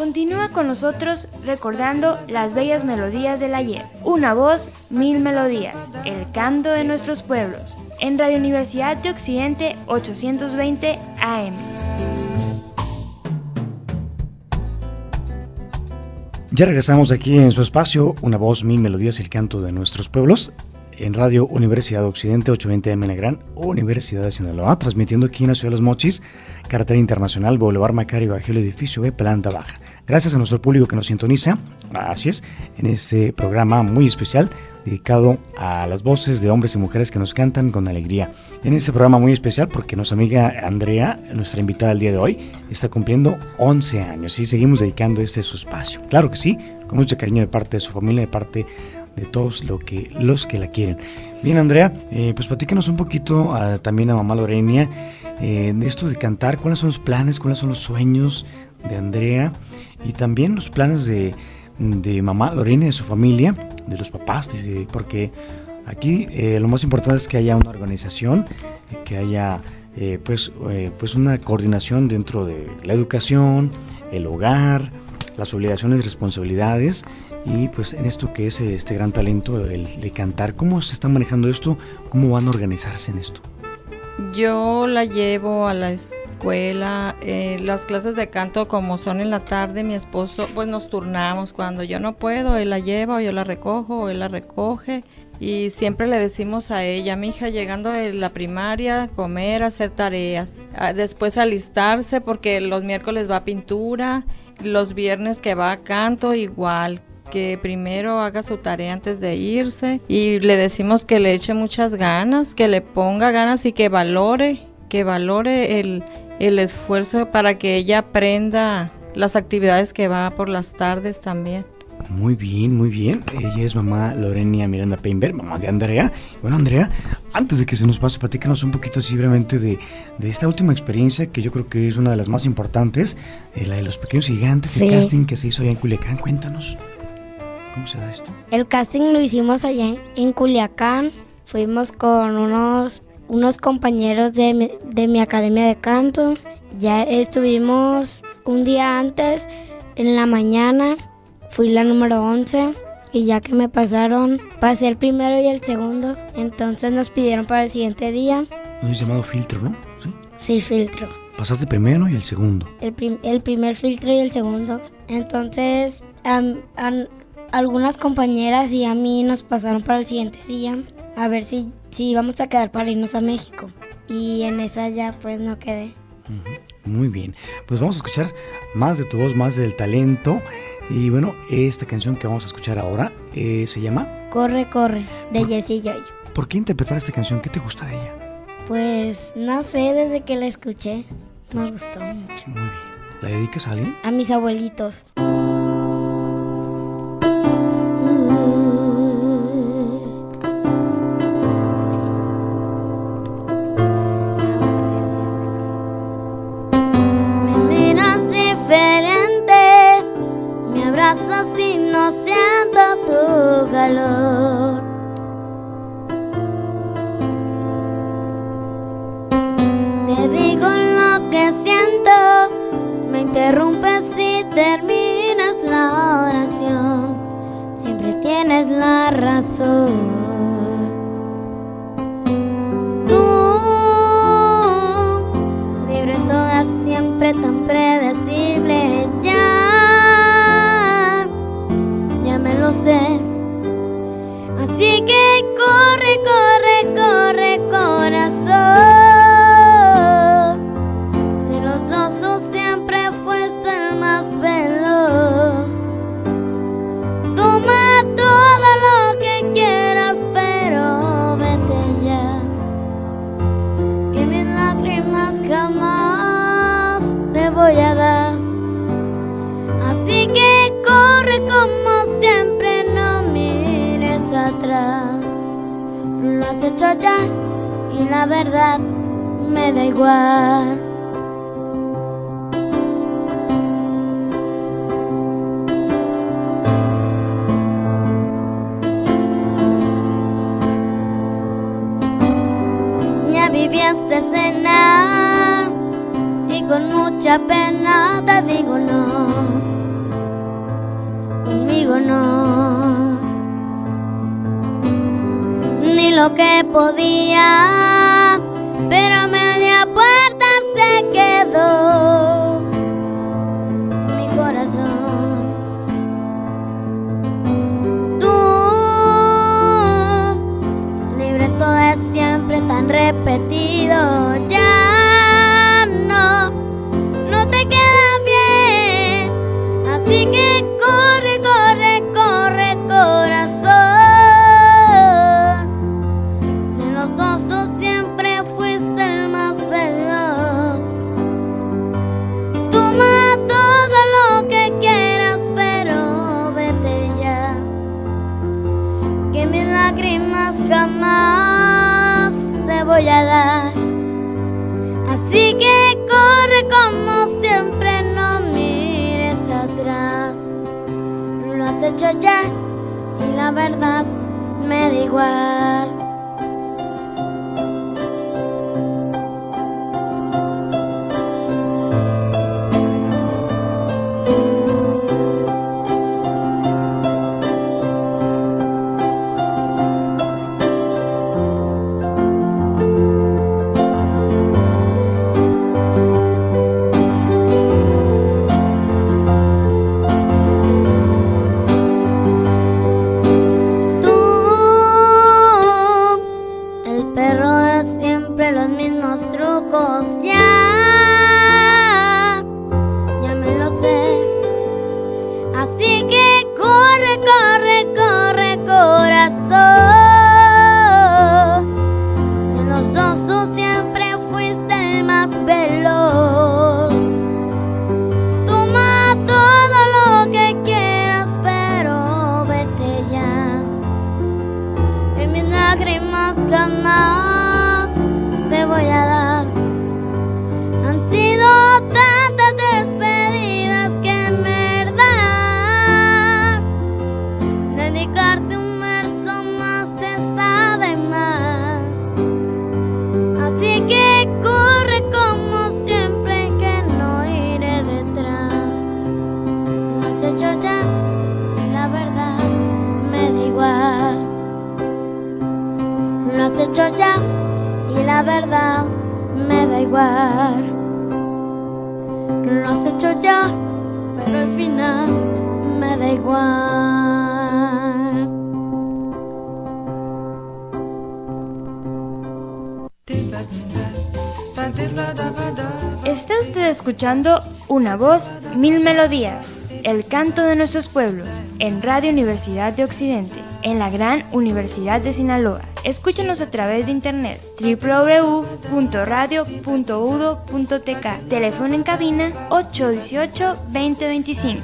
Continúa con nosotros recordando las bellas melodías del ayer. Una voz, mil melodías, el canto de nuestros pueblos. En Radio Universidad de Occidente 820 AM. Ya regresamos aquí en su espacio, Una voz, mil melodías, el canto de nuestros pueblos. En Radio Universidad de Occidente 820 AM en la Gran Universidad de Sinaloa, transmitiendo aquí en la ciudad de Los Mochis, carretera internacional, Boulevard Macario Bagel, edificio B, planta baja. Gracias a nuestro público que nos sintoniza, así es, en este programa muy especial dedicado a las voces de hombres y mujeres que nos cantan con alegría. En este programa muy especial porque nuestra amiga Andrea, nuestra invitada el día de hoy, está cumpliendo 11 años y seguimos dedicando su espacio. Claro que sí, con mucho cariño de parte de su familia, de parte de todos los que la quieren. Bien, Andrea, pues platícanos un poquito también a mamá Lorenia de esto de cantar, cuáles son los planes, cuáles son los sueños de Andrea y también los planes de mamá Lorenia, de su familia, de los papás, porque aquí lo más importante es que haya una organización, que haya pues una coordinación dentro de la educación, el hogar, las obligaciones y responsabilidades. Y pues en esto que es este gran talento, el de cantar, ¿cómo se está manejando esto? ¿Cómo van a organizarse en esto? Yo la llevo a la escuela, las clases de canto como son en la tarde, mi esposo, pues nos turnamos, cuando yo no puedo, él la lleva o yo la recojo o él la recoge. Y siempre le decimos a ella, mi hija, llegando de la primaria, comer, hacer tareas, después alistarse porque los miércoles va a pintura, los viernes que va a canto igual, que primero haga su tarea antes de irse y le decimos que le eche muchas ganas, que le ponga ganas y que valore el esfuerzo para que ella aprenda las actividades que va por las tardes también. Muy bien, muy bien. Ella es mamá Lorenia Miranda Peinberg, mamá de Andrea. Bueno, Andrea, antes de que se nos pase, platícanos un poquito así brevemente de esta última experiencia que yo creo que es una de las más importantes, la de los pequeños gigantes, sí. El casting que se hizo allá en Culiacán. Cuéntanos. ¿Cómo se da esto? El casting lo hicimos allá en Culiacán. Fuimos con unos compañeros de mi academia de canto. Ya estuvimos un día antes, en la mañana. Fui la número 11 y ya que me pasaron, pasé el primero y el segundo. Entonces nos pidieron para el siguiente día. ¿No es llamado filtro, no? Sí, filtro. Pasaste primero y el segundo. El primer filtro y el segundo. Entonces, algunas compañeras y a mí nos pasaron para el siguiente día a ver si íbamos a quedar para irnos a México. Y en esa ya pues no quedé. Muy bien, pues vamos a escuchar más de tu voz, más del talento. Y bueno, esta canción que vamos a escuchar ahora se llama Corre, corre, de Jessie Joy. ¿Por qué interpretar esta canción? ¿Qué te gusta de ella? Pues no sé, desde que la escuché me gustó mucho. Muy bien. ¿La dedicas a alguien? A mis abuelitos. Si no siento tu calor, te digo lo que siento, me interrumpes si terminas la oración, siempre tienes la razón. Tú, libre toda, siempre tan predecible, me lo sé, así que corre, corre, corre, corazón. De los dos tú siempre fuiste el más veloz. Toma todo lo que quieras, pero vete ya, que mis lágrimas jamás te voy a dar. Así que corre como siempre, no mires atrás. Lo has hecho ya y la verdad me da igual. Ya viví esta escena y con mucha pena te digo no. conmigo no, ni lo que podía, pero a media puerta se quedó mi corazón. Tu libreto es siempre tan repetido, ya no te queda bien, así que corre, corre, corre, corazón. De los dos tú siempre fuiste el más veloz. Toma todo lo que quieras, pero vete ya, que mis lágrimas jamás te voy a dar. Así que corre como siempre, no mires atrás. Lo has hecho ya y la verdad me da igual. Está usted escuchando Una Voz, Mil Melodías, el canto de nuestros pueblos, en Radio Universidad de Occidente, en la Gran Universidad de Sinaloa. Escúchenos a través de internet www.radio.udo.tk. Teléfono en cabina 818-2025.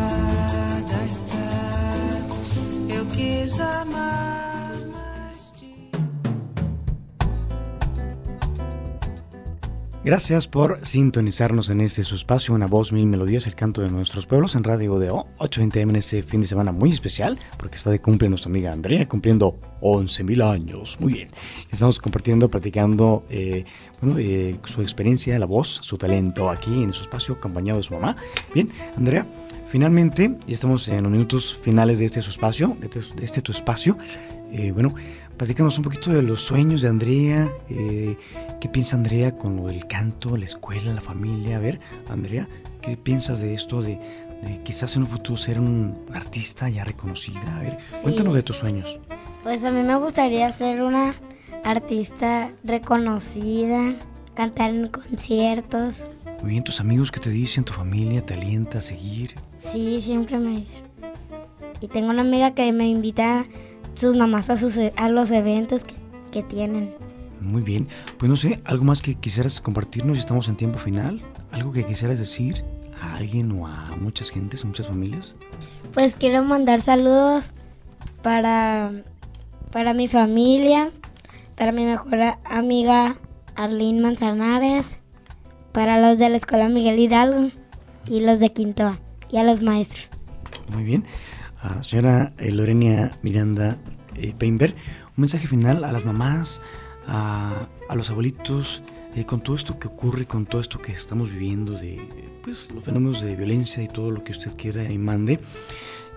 Gracias por sintonizarnos en este su espacio, Una Voz, Mil Melodías, el canto de nuestros pueblos, en Radio UDO 820M, en este fin de semana muy especial, porque está de cumple nuestra amiga Andrea, cumpliendo 11,000 años. Muy bien, estamos compartiendo, platicando su experiencia, la voz, su talento aquí en su espacio, acompañado de su mamá. Bien, Andrea, finalmente, ya estamos en los minutos finales de este su espacio, de este tu espacio. Platícanos un poquito de los sueños de Andrea. ¿Qué piensa Andrea con lo del canto, la escuela, la familia? A ver, Andrea, ¿qué piensas de esto de quizás en un futuro ser un artista ya reconocida? A ver, sí. Cuéntanos de tus sueños. Pues a mí me gustaría ser una artista reconocida, cantar en conciertos. Muy bien, ¿tus amigos qué te dicen? ¿Tu familia te alienta a seguir? Sí, siempre me dicen. Y tengo una amiga que me invita sus mamás a los eventos que tienen. Muy bien, pues no sé, ¿algo más que quisieras compartirnos? Ya estamos en tiempo final. ¿Algo que quisieras decir a alguien o a muchas gentes, a muchas familias? Pues quiero mandar saludos para mi familia, para mi mejor amiga Arlene Manzanares, para los de la Escuela Miguel Hidalgo y los de Quinto y a los maestros. Muy bien. Señora Lorena Miranda Peinberg, un mensaje final a las mamás, a los abuelitos, con todo esto que ocurre, con todo esto que estamos viviendo, de pues los fenómenos de violencia y todo lo que usted quiera y mande.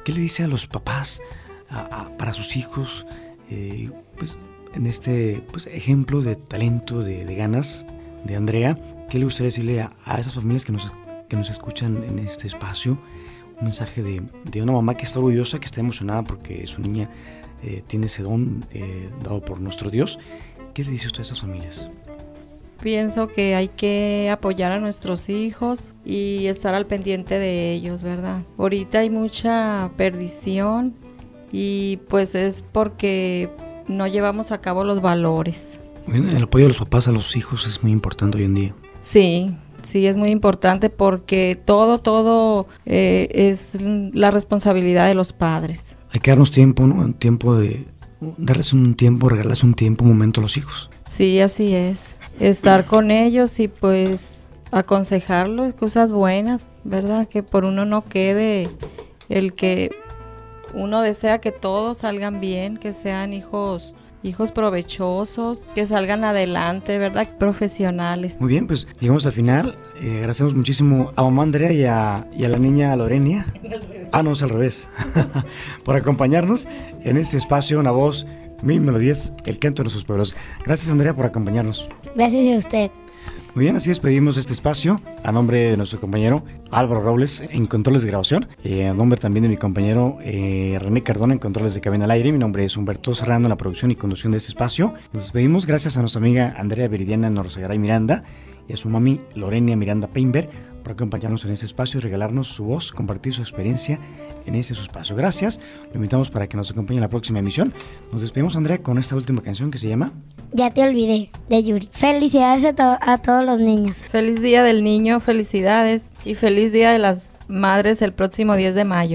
¿qué le dice a los papás para sus hijos? Pues en este ejemplo de talento, de ganas de Andrea, ¿qué le gustaría decirle a esas familias que nos escuchan en este espacio? Un mensaje de una mamá que está orgullosa, que está emocionada porque su niña tiene ese don dado por nuestro Dios. ¿Qué le dice usted a esas familias? Pienso que hay que apoyar a nuestros hijos y estar al pendiente de ellos, ¿verdad? Ahorita hay mucha perdición y pues es porque no llevamos a cabo los valores. Bueno, el apoyo de los papás a los hijos es muy importante hoy en día. Sí, es muy importante porque todo es la responsabilidad de los padres. Hay que darnos tiempo, ¿no? Un tiempo darles un tiempo, regalarles un tiempo, un momento a los hijos. Sí, así es. Estar con ellos y pues aconsejarlos cosas buenas, ¿verdad? Que por uno no quede el que uno desea que todos salgan bien, que sean hijos provechosos, que salgan adelante, ¿verdad? Profesionales. Muy bien, pues llegamos al final. Agradecemos muchísimo a mamá Andrea y a la niña Lorenia. No, es al revés. Por acompañarnos en este espacio, Una Voz, 1000 Melodías, el canto de nuestros pueblos. Gracias, Andrea, por acompañarnos. Gracias a usted. Muy bien, así despedimos este espacio a nombre de nuestro compañero Álvaro Robles en controles de grabación, a nombre también de mi compañero René Cardona en controles de cabina al aire. Mi nombre es Humberto Serrano en la producción y conducción de este espacio. Nos despedimos gracias a nuestra amiga Andrea Viridiana Norsegaray Miranda y a su mami Lorenia Miranda Peinberg por acompañarnos en este espacio y regalarnos su voz, compartir su experiencia en este su espacio. Gracias, lo invitamos para que nos acompañe en la próxima emisión. Nos despedimos, Andrea, con esta última canción que se llama Ya te olvidé, de Yuri. Felicidades a todos los niños. Feliz Día del Niño, felicidades y feliz Día de las Madres el próximo 10 de mayo.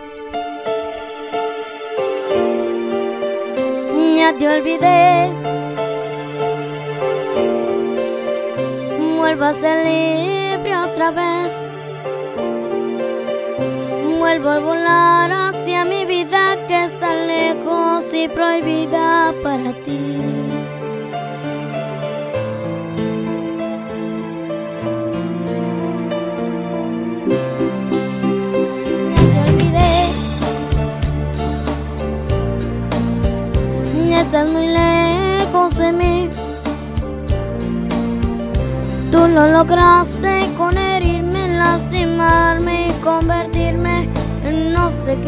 Ya te olvidé, vuelvo a ser libre otra vez, vuelvo a volar hacia mi vida que está lejos y prohibida para ti. Estás muy lejos de mí. Tú lo lograste con herirme, lastimarme y convertirme en no sé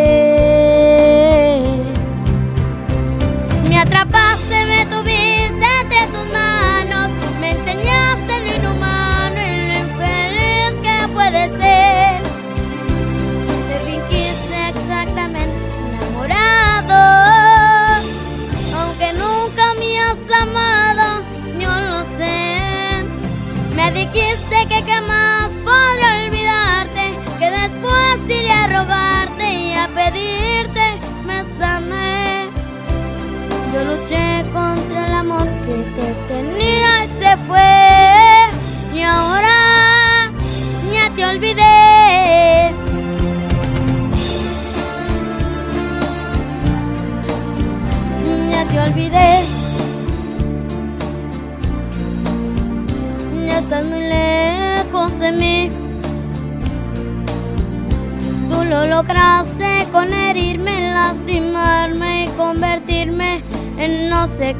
qué. Me atrapaste, me tuviste entre tus manos, me enseñaste lo inhumano y lo infeliz que puede ser. Te fingiste exactamente enamorado, que nunca me has amado, yo lo sé. Me dijiste que jamás podré olvidarte, que después iré a rogarte y a pedirte bésame. Yo luché contra el amor que te tenía y se fue, y ahora ya te olvidé. Ya te olvidé, ya estás muy lejos de mí. Tú lo lograste con herirme, lastimarme y convertirme en no sé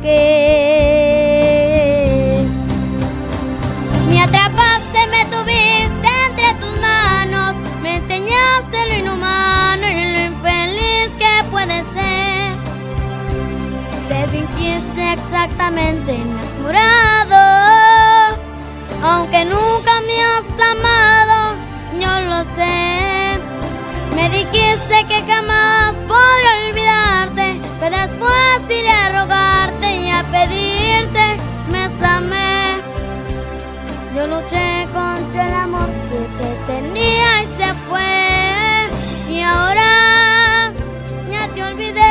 qué. Me atrapaste, me tuviste entre tus manos, me enseñaste lo inhumano y lo infeliz que puede ser. Te fingiste exactamente enamorado, aunque nunca me has amado, yo lo sé. Me dijiste que jamás podré olvidarte, que después iré a rogarte y a pedirte bésame. Yo luché contra el amor que te tenía y se fue, y ahora ya te olvidé.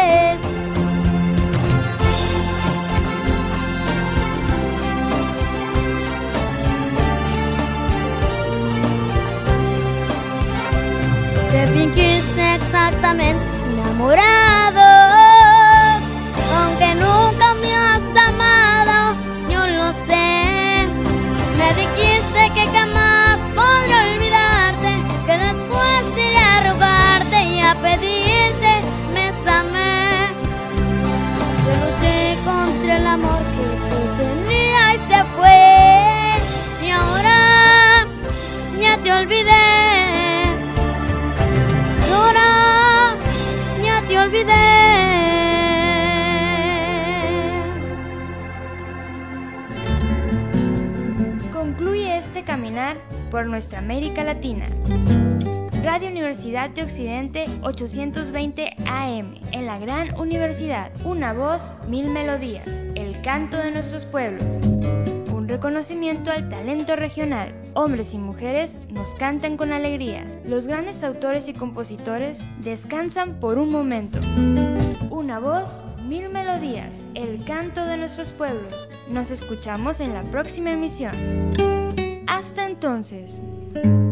Te fingiste exactamente enamorado, aunque nunca me has amado, yo lo sé. Me dijiste que jamás podré olvidarte, que después iré a rogarte y ya te olvidé. Llora, ya te olvidé. Concluye este caminar por nuestra América Latina. Radio Universidad de Occidente 820 AM, en la gran universidad. Una voz, 1000 melodías, el canto de nuestros pueblos. Un reconocimiento al talento regional. Hombres y mujeres nos cantan con alegría. Los grandes autores y compositores descansan por un momento. Una voz, 1000 melodías, el canto de nuestros pueblos. Nos escuchamos en la próxima emisión. Hasta entonces.